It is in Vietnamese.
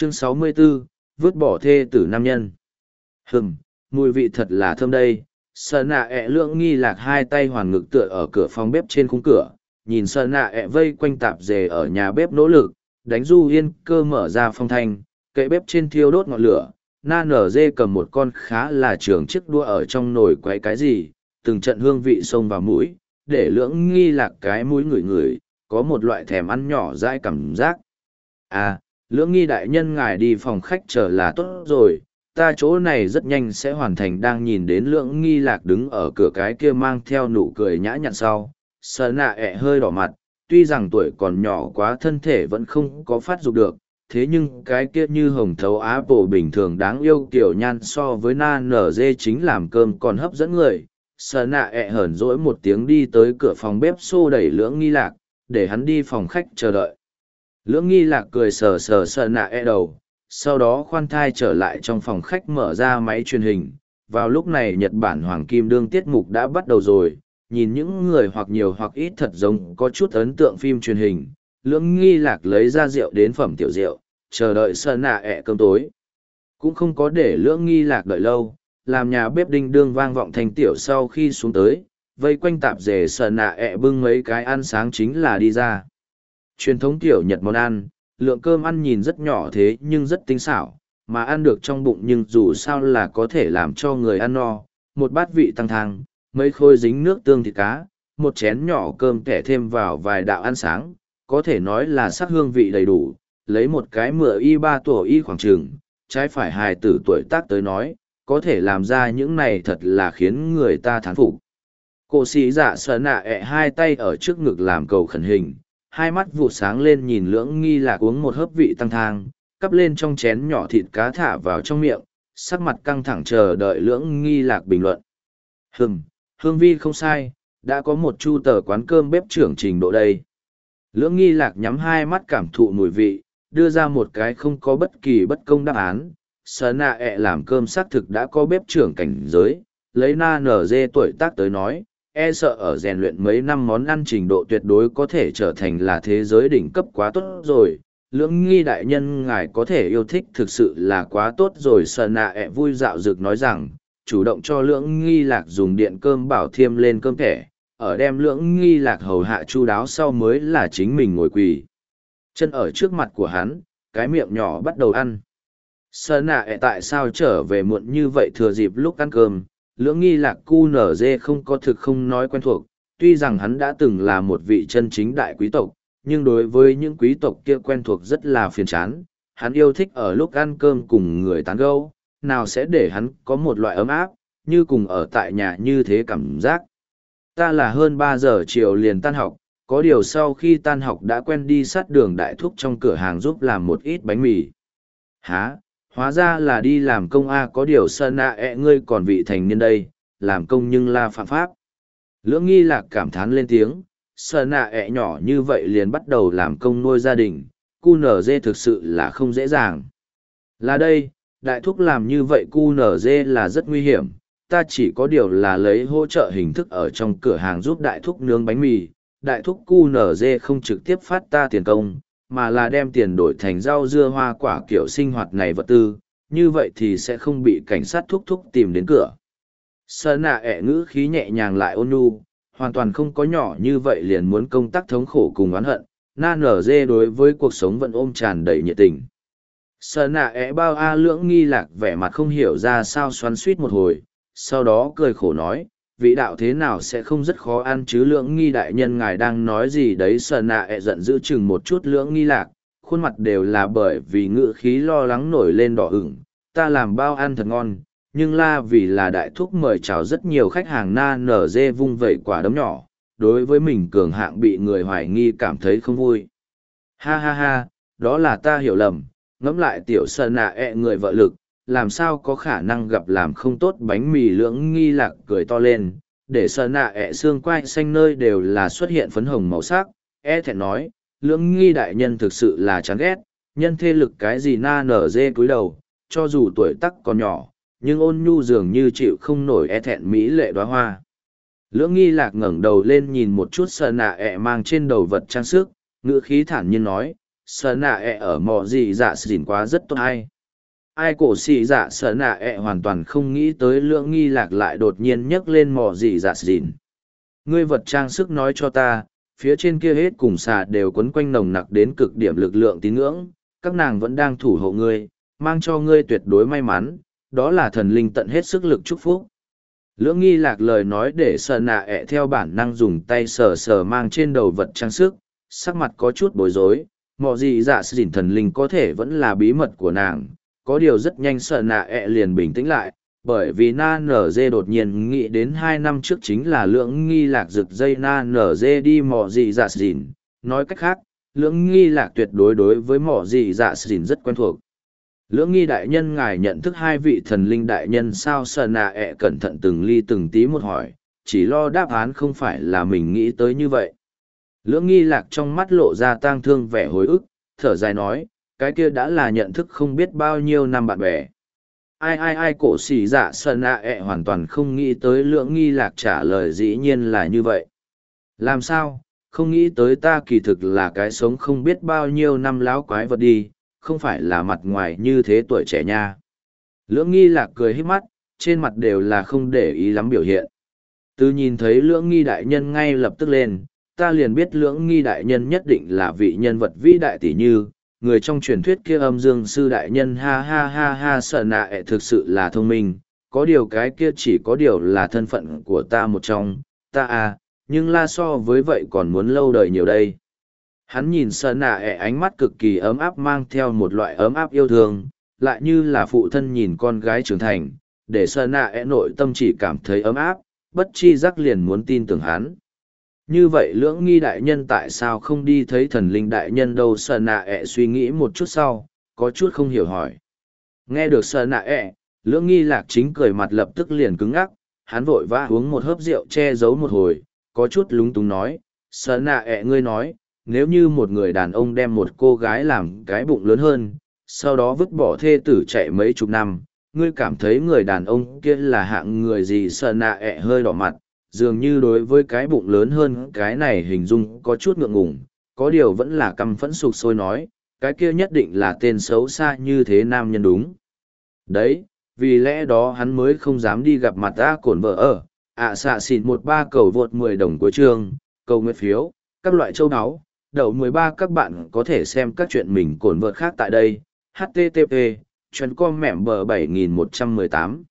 Chương 64, vứt bỏ thê tử nam nhân. Mùi vị thật là thơm đây. Sợ nạ ẹ lưỡng nghi lạc hai tay hoàn ngực tựa ở cửa phòng bếp trên khung cửa, nhìn sợ nạ ẹ vây quanh tạp dề ở nhà bếp nỗ lực, đánh du yên cơ mở ra phong thanh, kệ bếp trên thiêu đốt ngọn lửa. Na nở dê cầm một con khá là trường chiếc đũa ở trong nồi quấy cái gì, từng trận hương vị xông vào mũi, để lưỡng nghi lạc cái mũi ngửi ngửi, có một loại thèm ăn nhỏ dãi cảm giác. À, lưỡng nghi đại nhân ngài đi phòng khách chờ là tốt rồi, ta chỗ này rất nhanh sẽ hoàn thành. Đang nhìn đến lưỡng nghi lạc đứng ở cửa cái kia mang theo nụ cười nhã nhặn sau, sợ nạ ẹ hơi đỏ mặt, tuy rằng tuổi còn nhỏ quá thân thể vẫn không có phát dục được, thế nhưng cái kia như hồng thấu apple bình thường đáng yêu kiểu nhan so với na nở dê chính làm cơm còn hấp dẫn người. Sợ nạ ẹ hởn dỗi một tiếng đi tới cửa phòng bếp xô đẩy lưỡng nghi lạc, để hắn đi phòng khách chờ đợi. Lưỡng nghi lạc cười sờ sờ sợ nạ ẹ đầu, sau đó khoan thai trở lại trong phòng khách mở ra máy truyền hình. Vào lúc này Nhật Bản Hoàng Kim Đương tiết mục đã bắt đầu rồi, nhìn những người hoặc nhiều hoặc ít thật giống có chút ấn tượng phim truyền hình. Lưỡng nghi lạc lấy ra rượu đến phẩm tiểu rượu, chờ đợi sợ nạ ẹ cơm tối. Cũng không có để lưỡng nghi lạc đợi lâu, làm nhà bếp đinh đương vang vọng thành tiểu sau khi xuống tới, vây quanh tạp dề sợ nạ ẹ bưng mấy cái ăn sáng chính là đi ra. Truyền thống tiểu Nhật món ăn, lượng cơm ăn nhìn rất nhỏ thế nhưng rất tinh xảo, mà ăn được trong bụng nhưng dù sao là có thể làm cho người ăn no. Một bát vị tăng thang, mấy khối dính nước tương thịt cá, một chén nhỏ cơm kẻ thêm vào vài đạo ăn sáng, có thể nói là sắc hương vị đầy đủ. Lấy một cái mửa y 3 tuổi y khoảng trường, trái phải hài tử tuổi tác tới nói, có thể làm ra những này thật là khiến người ta thán phục. Cô sĩ dạ sợ nạ ẹ hai tay ở trước ngực làm cầu khẩn hình, hai mắt vụ sáng lên nhìn lưỡng nghi lạc uống một hớp vị tăng thang, cắp lên trong chén nhỏ thịt cá thả vào trong miệng, sắc mặt căng thẳng chờ đợi lưỡng nghi lạc bình luận. Hương vi không sai, đã có một chu tờ quán cơm bếp trưởng trình độ đây. Lưỡng nghi lạc nhắm hai mắt cảm thụ mùi vị, đưa ra một cái không có bất kỳ bất công đáp án. Sở nạ ẹ làm cơm xác thực đã có bếp trưởng cảnh giới, lấy na nở dê tuổi tác tới nói, e sợ ở rèn luyện mấy năm món ăn trình độ tuyệt đối có thể trở thành là thế giới đỉnh cấp quá tốt rồi. Lưỡng nghi đại nhân ngài có thể yêu thích thực sự là quá tốt rồi. Sở nạ ẹ vui dạo dực nói rằng, chủ động cho lưỡng nghi lạc dùng điện cơm bảo thiêm lên cơm thẻ, ở đem lưỡng nghi lạc hầu hạ chu đáo sau mới là chính mình ngồi quỳ chân ở trước mặt của hắn, cái miệng nhỏ bắt đầu ăn. Sở nạ ẹ tại sao trở về muộn như vậy thừa dịp lúc ăn cơm. Lưỡng nghi lạc cu nở dê không có thực không nói quen thuộc, tuy rằng hắn đã từng là một vị chân chính đại quý tộc, nhưng đối với những quý tộc kia quen thuộc rất là phiền chán. Hắn yêu thích ở lúc ăn cơm cùng người tán gẫu, nào sẽ để hắn có một loại ấm áp, như cùng ở tại nhà như thế cảm giác. Ta là hơn 3 giờ chiều liền tan học, có điều sau khi tan học đã quen đi sát đường đại thúc trong cửa hàng giúp làm một ít bánh mì. Hả? Hóa ra là đi làm công a. Có điều sơn nạ ẹ ngươi còn vị thành niên đây, làm công nhưng là phạm pháp. Lưỡng nghi lạc cảm thán lên tiếng, sơn nạ ẹ nhỏ như vậy liền bắt đầu làm công nuôi gia đình, cu nở dê thực sự là không dễ dàng. Là đây, đại thúc làm như vậy cu nở dê là rất nguy hiểm, ta chỉ có điều là lấy hỗ trợ hình thức ở trong cửa hàng giúp đại thúc nướng bánh mì. Đại thúc cu nở dê không trực tiếp phát ta tiền công, mà là đem tiền đổi thành rau dưa hoa quả kiểu sinh hoạt này vật tư, như vậy thì sẽ không bị cảnh sát thúc thúc tìm đến cửa. Sơn nạ ẹ ngữ khí nhẹ nhàng lại ôn nhu, hoàn toàn không có nhỏ như vậy liền muốn công tác thống khổ cùng oán hận. Na nở dê đối với cuộc sống vẫn ôm tràn đầy nhiệt tình. Sơn nạ ẹ bao a. Lưỡng nghi lạc vẻ mặt không hiểu ra sao xoắn suýt một hồi, sau đó cười khổ nói, vị đạo thế nào sẽ không rất khó ăn chứ. Lưỡng nghi đại nhân ngài đang nói gì đấy. Sơn nạ ẹ giận dữ chừng một chút lưỡng nghi lạc, khuôn mặt đều là bởi vì ngự khí lo lắng nổi lên đỏ ửng. Ta làm bao ăn thật ngon, nhưng la vì là đại thúc mời chào rất nhiều khách hàng. Na nở dê vung vẩy quả đấm nhỏ, đối với mình cường hạng bị người hoài nghi cảm thấy không vui. Ha ha ha, đó là ta hiểu lầm, ngẫm lại tiểu Sơn nạ ẹ người vợ lực, làm sao có khả năng gặp làm không tốt bánh mì. Lưỡng nghi lạc cười to lên, để Sơn nạ ẹ xương quai xanh nơi đều là xuất hiện phấn hồng màu sắc, e thẹn nói, lưỡng nghi đại nhân thực sự là chán ghét, nhân thê lực cái gì. Na nở dê cúi đầu, cho dù tuổi tắc còn nhỏ, nhưng ôn nhu dường như chịu không nổi e thẹn mỹ lệ đóa hoa. Lưỡng nghi lạc ngẩng đầu lên nhìn một chút Sơn nạ ẹ mang trên đầu vật trang sức, ngữ khí thản nhiên nói, sợ nạ ẹ ở mò gì dạ xỉn quá rất tốt hay. Ai cổ xì dạ sợ nạ ẹ hoàn toàn không nghĩ tới lưỡng nghi lạc lại đột nhiên nhấc lên mò gì dạ xỉn. Ngươi vật trang sức nói cho ta, phía trên kia hết cùng xà đều quấn quanh nồng nặc đến cực điểm lực lượng tín ngưỡng, các nàng vẫn đang thủ hộ ngươi, mang cho ngươi tuyệt đối may mắn, đó là thần linh tận hết sức lực chúc phúc. Lưỡng nghi lạc lời nói để sợ nạ ẹ theo bản năng dùng tay sờ sờ mang trên đầu vật trang sức, sắc mặt có chút bối rối, mọ gì dạ xỉn thần linh có thể vẫn là bí mật của nàng, có điều rất nhanh sợ nạ ẹ liền bình tĩnh lại, bởi vì na nở dê đột nhiên nghĩ đến 2 năm trước chính là lưỡng nghi lạc rực dây na nở dê đi mọ gì dạ xỉn, nói cách khác, lưỡng nghi lạc tuyệt đối đối với mọ gì dạ xỉn rất quen thuộc. Lưỡng nghi đại nhân ngài nhận thức hai vị thần linh đại nhân sao sợ nạ ẹ cẩn thận từng ly từng tí một hỏi, chỉ lo đáp án không phải là mình nghĩ tới như vậy. Lưỡng nghi lạc trong mắt lộ ra tang thương vẻ hối ức, thở dài nói, cái kia đã là nhận thức không biết bao nhiêu năm bạn bè. Ai cổ xỉ dạ sợ nạ ẹ hoàn toàn không nghĩ tới lưỡng nghi lạc trả lời dĩ nhiên là như vậy. Làm sao, không nghĩ tới ta kỳ thực là cái sống không biết bao nhiêu năm láo quái vật đi, không phải là mặt ngoài như thế tuổi trẻ nha. Lưỡng nghi lạc cười hít mắt, trên mặt đều là không để ý lắm biểu hiện. Từ nhìn thấy lưỡng nghi đại nhân ngay lập tức lên, ta liền biết lưỡng nghi đại nhân nhất định là vị nhân vật vĩ đại tỷ như, người trong truyền thuyết kia âm dương sư đại nhân ha ha ha ha sợ nạ ẹ thực sự là thông minh, có điều cái kia chỉ có điều là thân phận của ta một trong, ta à, nhưng la so với vậy còn muốn lâu đời nhiều đây. Hắn nhìn sợ nạ ẹ ánh mắt cực kỳ ấm áp mang theo một loại ấm áp yêu thương, lại như là phụ thân nhìn con gái trưởng thành, để sợ nạ ẹ nội tâm chỉ cảm thấy ấm áp, bất chi giác liền muốn tin tưởng hắn. Như vậy lưỡng nghi đại nhân tại sao không đi thấy thần linh đại nhân đâu sợ nạ ẹ suy nghĩ một chút sau, có chút không hiểu hỏi. Nghe được sợ nạ ẹ, lưỡng nghi lạc chính cười mặt lập tức liền cứng ngắc, hắn vội vã uống một hớp rượu che giấu một hồi, có chút lúng túng nói, sợ nạ ẹ ngươi nói, nếu như một người đàn ông đem một cô gái làm cái bụng lớn hơn, sau đó vứt bỏ thê tử chạy mấy chục năm, ngươi cảm thấy người đàn ông kia là hạng người gì sợ nạ ẹ hơi đỏ mặt, dường như đối với cái bụng lớn hơn cái này hình dung có chút ngượng ngùng, có điều vẫn là căm phẫn sục sôi nói, cái kia nhất định là tên xấu xa như thế nam nhân đúng. Đấy, vì lẽ đó hắn mới không dám đi gặp mặt ta cổn vợ ở, xạ xịn 13 cầu vượt 10 đồng cuối chương, cầu nguyện phiếu, các loại châu áo, đậu 13 các bạn có thể xem các chuyện mình cổn vợt khác tại đây, http, chuyến com mẹm bờ 7118.